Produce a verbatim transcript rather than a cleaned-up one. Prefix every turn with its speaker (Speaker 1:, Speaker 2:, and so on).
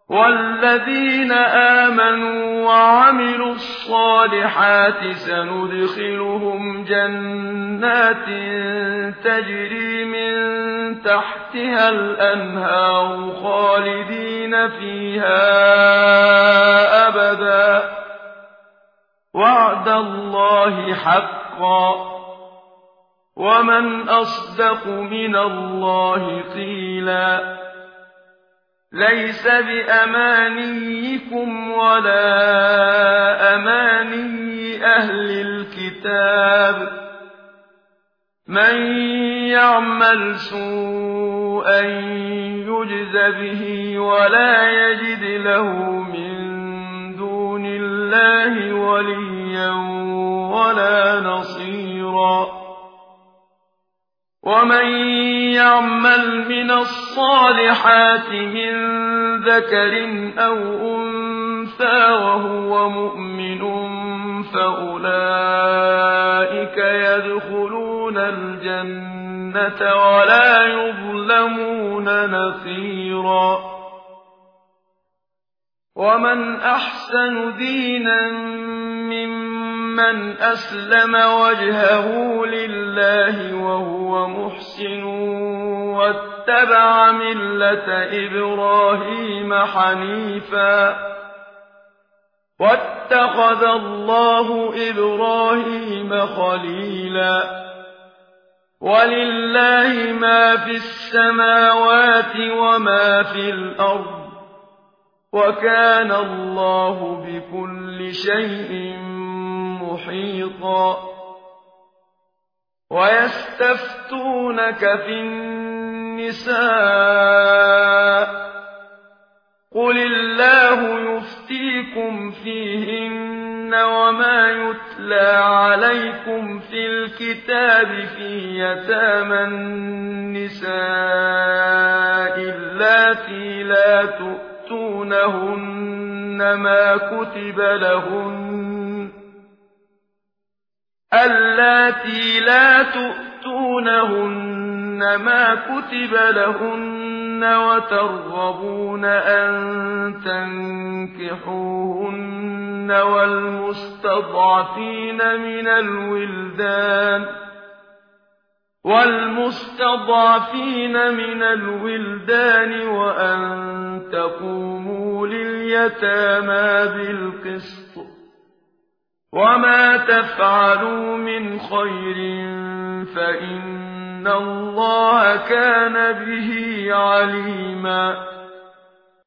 Speaker 1: والذين آمنوا وعملوا الصالحات سندخلهم جنات تجري من تحتها الأنهار خالدين فيها أبدا وعد الله حقا ومن أصدق من الله قيلا ليس بأمانيكم ولا أماني أهل الكتاب من يعمل سوءا يجز به ولا يجد له من دون الله وليا ولا نصيرا ومن يعمل من الصالحات من ذكر أو أنثى وهو مؤمن فأولئك يدخلون الجنة ولا يظلمون نقيرا ومن أحسن دينا ممن أسلم وجهه لله وهو محسن واتبع ملة إبراهيم حنيفا واتخذ الله إبراهيم خليلا ولله ما في السماوات وما في الأرض وكان الله بكل شيء محيطا ويستفتونك في النساء قل الله يفتيكم فيهن وما يتلى عليكم في الكتاب في يتامى النساء اللاتي لا تؤتونهن ما كتب لهن اللاتي لا تؤتونهن ما كتب لهن وترغبون أن تنكحوهن والمستضعفين من الولدان والمستضعفين من الولدان وأن تقوموا لليتامى بالقسط وما تفعلوا من خير فإن الله كان به عليما